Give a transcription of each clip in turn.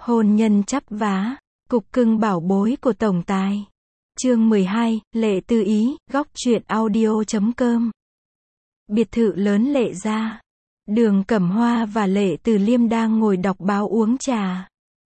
Hôn nhân chắp vá, cục cưng bảo bối của tổng tài. Chương 12, Lệ Tư Ý, góc truyện audio.com. Biệt thự lớn Lệ gia. Đường Cẩm Hoa và Lệ Từ Liêm đang ngồi đọc báo uống trà.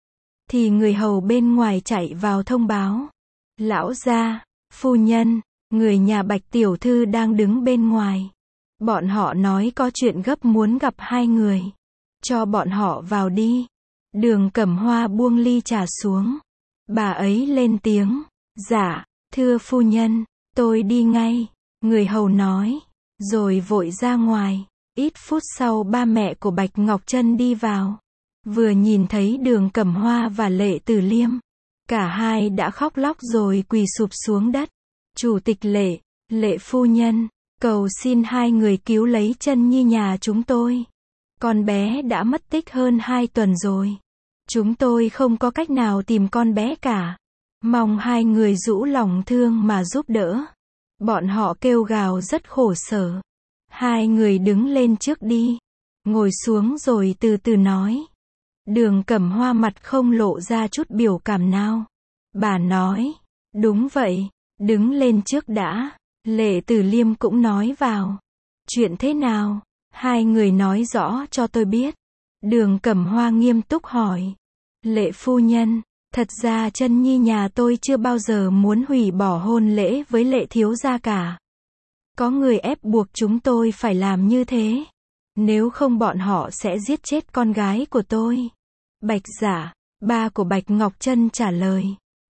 Thì người hầu bên ngoài chạy vào thông báo. Lão gia, phu nhân, người nhà Bạch tiểu thư đang đứng bên ngoài. Bọn họ nói có chuyện gấp muốn gặp hai người. Cho bọn họ vào đi. Đường Cẩm Hoa buông ly trà xuống. Bà ấy lên tiếng. Dạ, thưa phu nhân, tôi đi ngay. Người hầu nói. Rồi vội ra ngoài. Ít phút sau ba mẹ của Bạch Ngọc Trân đi vào. Vừa nhìn thấy Đường Cẩm Hoa và Lệ Từ Liêm. Cả hai đã khóc lóc rồi quỳ sụp xuống đất. Chủ tịch Lệ, Lệ phu nhân, cầu xin hai người cứu lấy Trân Nhi nhà chúng tôi. Con bé đã mất tích hơn 2 tuần rồi. Chúng tôi không có cách nào tìm con bé cả. Mong hai người rũ lòng thương mà giúp đỡ. Bọn họ kêu gào rất khổ sở. Hai người đứng lên trước đi. Ngồi xuống rồi từ từ nói. Đường Cẩm Hoa mặt không lộ ra chút biểu cảm nào. Bà nói. Đúng vậy, đứng lên trước đã. Lệ Từ Liêm cũng nói vào. Chuyện thế nào? Hai người nói rõ cho tôi biết. Đường Cẩm Hoa nghiêm túc hỏi. Lệ phu nhân, thật ra Trân Nhi nhà tôi chưa bao giờ muốn hủy bỏ hôn lễ với Lệ thiếu gia cả. Có người ép buộc chúng tôi phải làm như thế. Nếu không bọn họ sẽ giết chết con gái của tôi. Bạch Giả, ba của Bạch Ngọc Trân trả lời.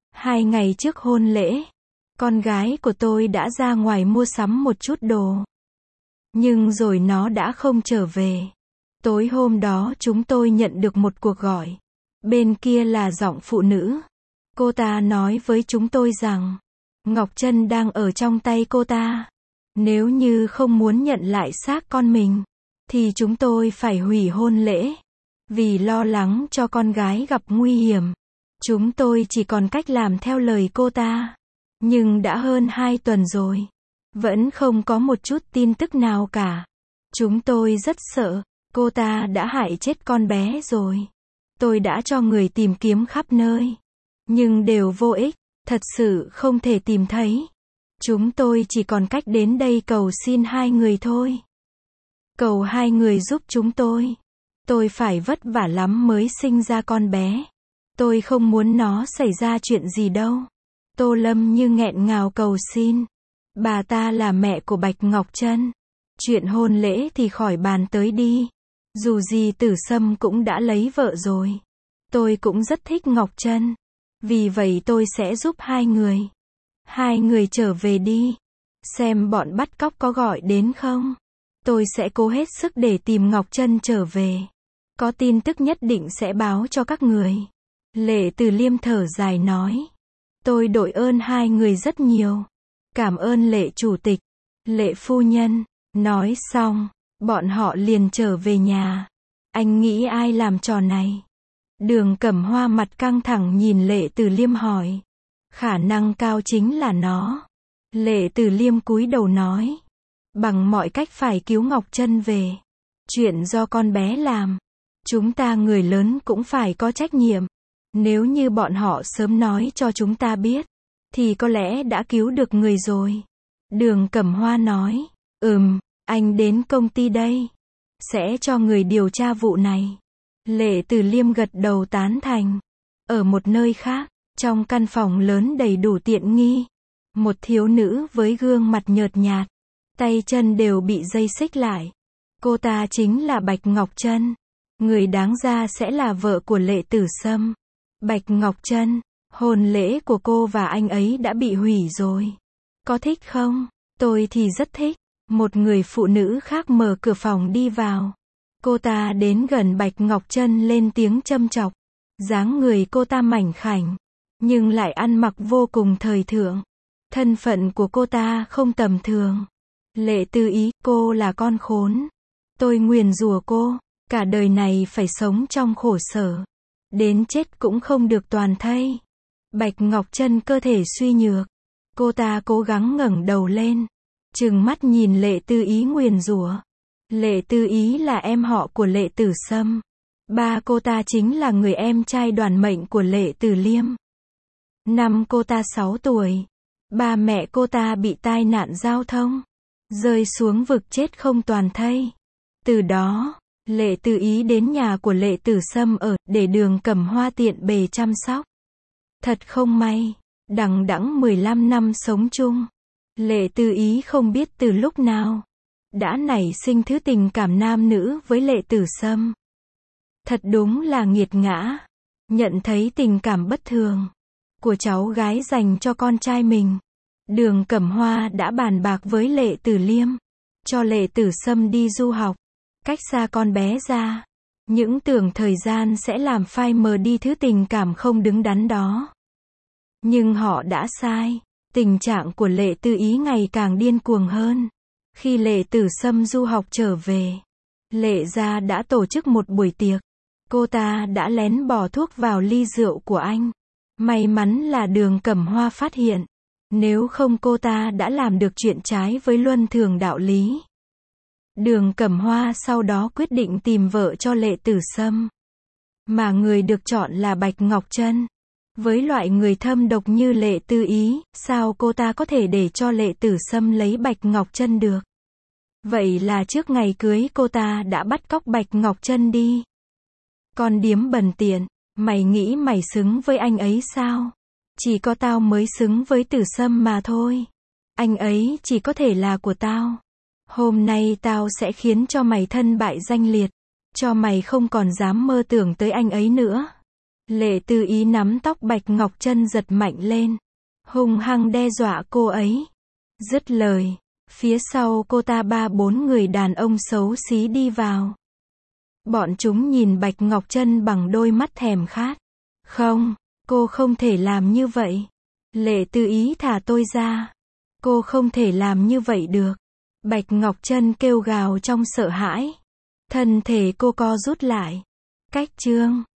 2 ngày trước hôn lễ, con gái của tôi đã ra ngoài mua sắm một chút đồ. Nhưng rồi nó đã không trở về. Tối hôm đó chúng tôi nhận được một cuộc gọi. Bên kia là giọng phụ nữ. Cô ta nói với chúng tôi rằng, Ngọc Trân đang ở trong tay cô ta. Nếu như không muốn nhận lại xác con mình, thì chúng tôi phải hủy hôn lễ. Vì lo lắng cho con gái gặp nguy hiểm, chúng tôi chỉ còn cách làm theo lời cô ta. Nhưng đã hơn 2 tuần rồi. Vẫn không có một chút tin tức nào cả. Chúng tôi rất sợ, cô ta đã hại chết con bé rồi. Tôi đã cho người tìm kiếm khắp nơi. Nhưng đều vô ích, thật sự không thể tìm thấy. Chúng tôi chỉ còn cách đến đây cầu xin hai người thôi. Cầu hai người giúp chúng tôi. Tôi phải vất vả lắm mới sinh ra con bé. Tôi không muốn nó xảy ra chuyện gì đâu. Tô Lâm như nghẹn ngào cầu xin. Bà ta là mẹ của Bạch Ngọc Trân. Chuyện hôn lễ thì khỏi bàn tới đi. Dù gì Tử Sâm cũng đã lấy vợ rồi. Tôi cũng rất thích Ngọc Trân. Vì vậy tôi sẽ giúp hai người. Hai người trở về đi. Xem bọn bắt cóc có gọi đến không. Tôi sẽ cố hết sức để tìm Ngọc Trân trở về. Có tin tức nhất định sẽ báo cho các người. Lệ Từ Liêm thở dài nói. Tôi đội ơn hai người rất nhiều. Cảm ơn Lệ chủ tịch, Lệ phu nhân. Nói xong, bọn họ liền trở về nhà. Anh nghĩ ai làm trò này? Đường Cẩm Hoa mặt căng thẳng nhìn Lệ Từ Liêm hỏi. Khả năng cao chính là nó. Lệ Từ Liêm cúi đầu nói. Bằng mọi cách phải cứu Ngọc Trân về. Chuyện do con bé làm. Chúng ta người lớn cũng phải có trách nhiệm. Nếu như bọn họ sớm nói cho chúng ta biết, thì có lẽ đã cứu được người rồi. Đường Cẩm Hoa nói. Anh đến công ty đây. Sẽ cho người điều tra vụ này. Lệ Từ Liêm gật đầu tán thành. Ở một nơi khác, trong căn phòng lớn đầy đủ tiện nghi, một thiếu nữ với gương mặt nhợt nhạt, tay chân đều bị dây xích lại. Cô ta chính là Bạch Ngọc Trân. Người đáng ra sẽ là vợ của Lệ Tử Sâm. Bạch Ngọc Trân, hôn lễ của cô và anh ấy đã bị hủy rồi. Có thích không? Tôi thì rất thích. Một người phụ nữ khác mở cửa phòng đi vào. Cô ta đến gần Bạch Ngọc Trân lên tiếng châm chọc. Dáng người cô ta mảnh khảnh, nhưng lại ăn mặc vô cùng thời thượng. Thân phận của cô ta không tầm thường. Lệ Tư Ý, cô là con khốn. Tôi nguyền rủa cô, cả đời này phải sống trong khổ sở. Đến chết cũng không được toàn thây. Bạch Ngọc Trân cơ thể suy nhược. Cô ta cố gắng ngẩng đầu lên. Trừng mắt nhìn Lệ Tư Ý nguyền rủa. Lệ Tư Ý là em họ của Lệ Tử Sâm. Ba cô ta chính là người em trai đoản mệnh của Lệ Tử Liêm. Năm cô ta 6 tuổi, ba mẹ cô ta bị tai nạn giao thông, rơi xuống vực chết không toàn thây. Từ đó, Lệ Tư Ý đến nhà của Lệ Tử Sâm ở, để Đường Cẩm Hoa tiện bề chăm sóc. Thật không may, đằng đẵng 15 năm sống chung, Lệ Tư Ý không biết từ lúc nào đã nảy sinh thứ tình cảm nam nữ với Lệ Tử Sâm. Thật đúng là nghiệt ngã. Nhận thấy tình cảm bất thường của cháu gái dành cho con trai mình, Đường Cẩm Hoa đã bàn bạc với Lệ Tử Liêm, cho Lệ Tử Sâm đi du học, cách xa con bé ra. Những tưởng thời gian sẽ làm phai mờ đi thứ tình cảm không đứng đắn đó. Nhưng họ đã sai. Tình trạng của Lệ Tư Ý ngày càng điên cuồng hơn. Khi Lệ Tử Sâm du học trở về, Lệ gia đã tổ chức một buổi tiệc. Cô ta đã lén bỏ thuốc vào ly rượu của anh. May mắn là Đường Cẩm Hoa phát hiện. Nếu không cô ta đã làm được chuyện trái với luân thường đạo lý. Đường Cẩm Hoa sau đó quyết định tìm vợ cho Lệ Tử Sâm. Mà người được chọn là Bạch Ngọc Trân. Với loại người thâm độc như Lệ Tư Ý, sao cô ta có thể để cho Lệ Tử Sâm lấy Bạch Ngọc Trân được? Vậy là trước ngày cưới cô ta đã bắt cóc Bạch Ngọc Trân đi. Con điếm bần tiện, mày nghĩ mày xứng với anh ấy sao? Chỉ có tao mới xứng với Tử Sâm mà thôi. Anh ấy chỉ có thể là của tao. Hôm nay tao sẽ khiến cho mày thân bại danh liệt, cho mày không còn dám mơ tưởng tới anh ấy nữa. Lệ Tư Ý nắm tóc Bạch Ngọc Trân giật mạnh lên, hung hăng đe dọa cô ấy. Dứt lời, phía sau cô ta 3-4 người đàn ông xấu xí đi vào. Bọn chúng nhìn Bạch Ngọc Trân bằng đôi mắt thèm khát. Không, cô không thể làm như vậy. Lệ Tư Ý thả tôi ra. Cô không thể làm như vậy được. Bạch Ngọc Trân kêu gào trong sợ hãi. Thân thể cô co rút lại. Cách chương